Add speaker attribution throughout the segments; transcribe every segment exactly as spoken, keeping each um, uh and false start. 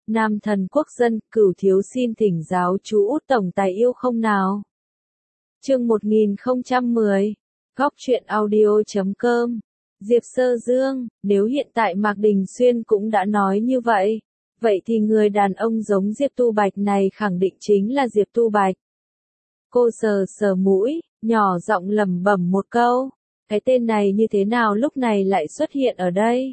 Speaker 1: Nam thần quốc dân, Cửu thiếu xin thỉnh giáo chú Út tổng tài yêu không nào. Chương một nghìn không trăm mười. Góc truyện audio chấm com. Diệp Sơ Dương, nếu hiện tại Mạc Đình Xuyên cũng đã nói như vậy, vậy thì người đàn ông giống Diệp Tu Bạch này khẳng định chính là Diệp Tu Bạch. Cô sờ sờ mũi, nhỏ giọng lẩm bẩm một câu, cái tên này như thế nào lúc này lại xuất hiện ở đây?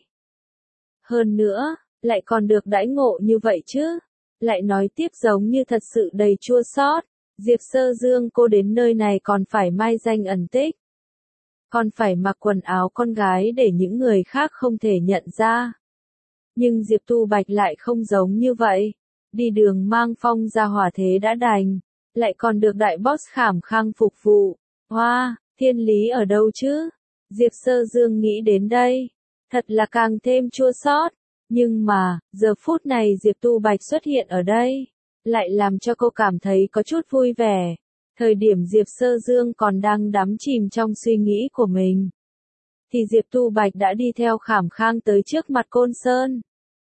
Speaker 1: Hơn nữa, lại còn được đãi ngộ như vậy chứ? Lại nói tiếp giống như thật sự đầy chua xót. Diệp Sơ Dương cô đến nơi này còn phải mai danh ẩn tích. Còn phải mặc quần áo con gái để những người khác không thể nhận ra. Nhưng Diệp Tu Bạch lại không giống như vậy. Đi đường mang phong ra hỏa thế đã đành. Lại còn được đại boss khảm khang phục vụ. Hoa, wow, thiên lý ở đâu chứ? Diệp Sơ Dương nghĩ đến đây. Thật là càng thêm chua xót. Nhưng mà, giờ phút này Diệp Tu Bạch xuất hiện ở đây, lại làm cho cô cảm thấy có chút vui vẻ. Thời điểm Diệp Sơ Dương còn đang đắm chìm trong suy nghĩ của mình, thì Diệp Tu Bạch đã đi theo Khảm Khang tới trước mặt Côn Sơn.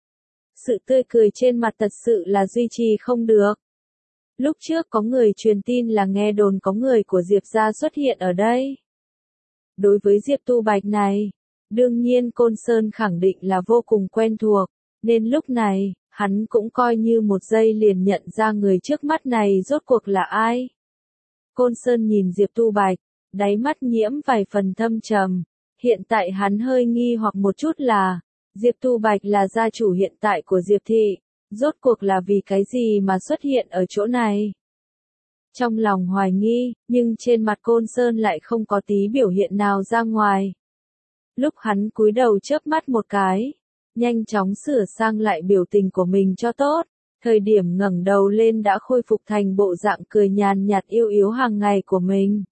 Speaker 1: Sự tươi cười trên mặt thật sự là duy trì không được. Lúc trước có người truyền tin là nghe đồn có người của Diệp gia xuất hiện ở đây. Đối với Diệp Tu Bạch này, đương nhiên Côn Sơn khẳng định là vô cùng quen thuộc, nên lúc này, hắn cũng coi như một giây liền nhận ra người trước mắt này rốt cuộc là ai. Côn Sơn nhìn Diệp Tu Bạch, đáy mắt nhiễm vài phần thâm trầm. Hiện tại hắn hơi nghi hoặc một chút là, Diệp Tu Bạch là gia chủ hiện tại của Diệp Thị, rốt cuộc là vì cái gì mà xuất hiện ở chỗ này. Trong lòng hoài nghi, nhưng trên mặt Côn Sơn lại không có tí biểu hiện nào ra ngoài. Lúc hắn cúi đầu chớp mắt một cái, nhanh chóng sửa sang lại biểu tình của mình cho tốt, thời điểm ngẩng đầu lên đã khôi phục thành bộ dạng cười nhàn nhạt yêu yếu hàng ngày của mình.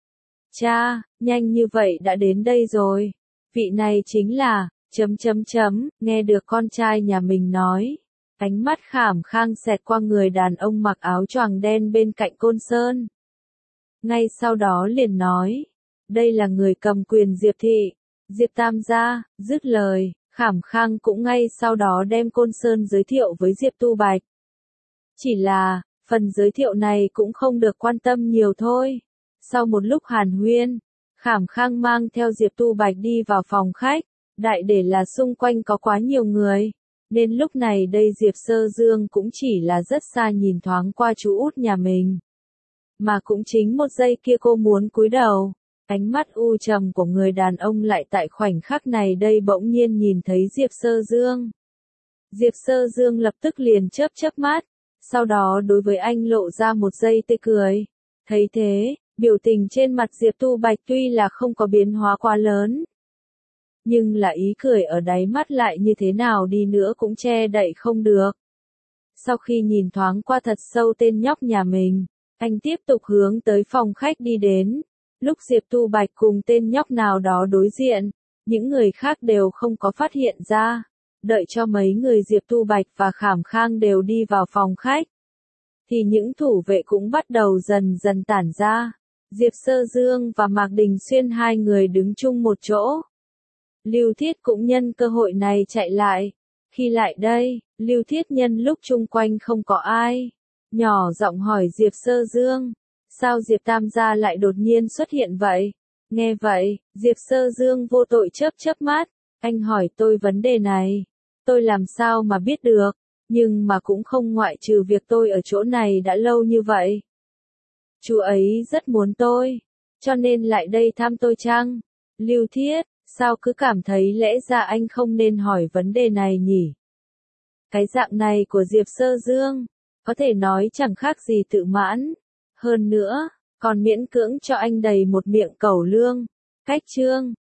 Speaker 1: Cha, nhanh như vậy đã đến đây rồi, vị này chính là, chấm chấm chấm, nghe được con trai nhà mình nói. Ánh mắt Khảm Khang xẹt qua người đàn ông mặc áo choàng đen bên cạnh Côn Sơn. Ngay sau đó liền nói, đây là người cầm quyền Diệp Thị. Diệp Tam gia, dứt lời, Khảm Khang cũng ngay sau đó đem Côn Sơn giới thiệu với Diệp Tu Bạch. Chỉ là, phần giới thiệu này cũng không được quan tâm nhiều thôi. Sau một lúc hàn huyên, Khảm Khang mang theo Diệp Tu Bạch đi vào phòng khách, đại để là xung quanh có quá nhiều người, nên lúc này đây Diệp Sơ Dương cũng chỉ là rất xa nhìn thoáng qua chú út nhà mình. Mà cũng chính một giây kia cô muốn cúi đầu. Ánh mắt u trầm của người đàn ông lại tại khoảnh khắc này đây bỗng nhiên nhìn thấy Diệp Sơ Dương. Diệp Sơ Dương lập tức liền chớp chớp mắt, sau đó đối với anh lộ ra một giây tươi cười. Thấy thế, biểu tình trên mặt Diệp Tu Bạch tuy là không có biến hóa quá lớn, nhưng là ý cười ở đáy mắt lại như thế nào đi nữa cũng che đậy không được. Sau khi nhìn thoáng qua thật sâu tên nhóc nhà mình, anh tiếp tục hướng tới phòng khách đi đến. Lúc Diệp Tu Bạch cùng tên nhóc nào đó đối diện, những người khác đều không có phát hiện ra. Đợi cho mấy người Diệp Tu Bạch và Khảm Khang đều đi vào phòng khách, thì những thủ vệ cũng bắt đầu dần dần tản ra. Diệp Sơ Dương và Mạc Đình Xuyên hai người đứng chung một chỗ. Lưu Thiết cũng nhân cơ hội này chạy lại. Khi lại đây, Lưu Thiết nhân lúc chung quanh không có ai, nhỏ giọng hỏi Diệp Sơ Dương. Sao Diệp Tam gia lại đột nhiên xuất hiện vậy? Nghe vậy, Diệp Sơ Dương vô tội chớp chớp mắt, anh hỏi tôi vấn đề này, tôi làm sao mà biết được, nhưng mà cũng không ngoại trừ việc tôi ở chỗ này đã lâu như vậy. Chú ấy rất muốn tôi, cho nên lại đây thăm tôi chăng? Lưu Thiết, sao cứ cảm thấy lẽ ra anh không nên hỏi vấn đề này nhỉ? Cái dạng này của Diệp Sơ Dương, có thể nói chẳng khác gì tự mãn. Hơn nữa, còn miễn cưỡng cho anh đầy một miệng cẩu lương. Cách chương,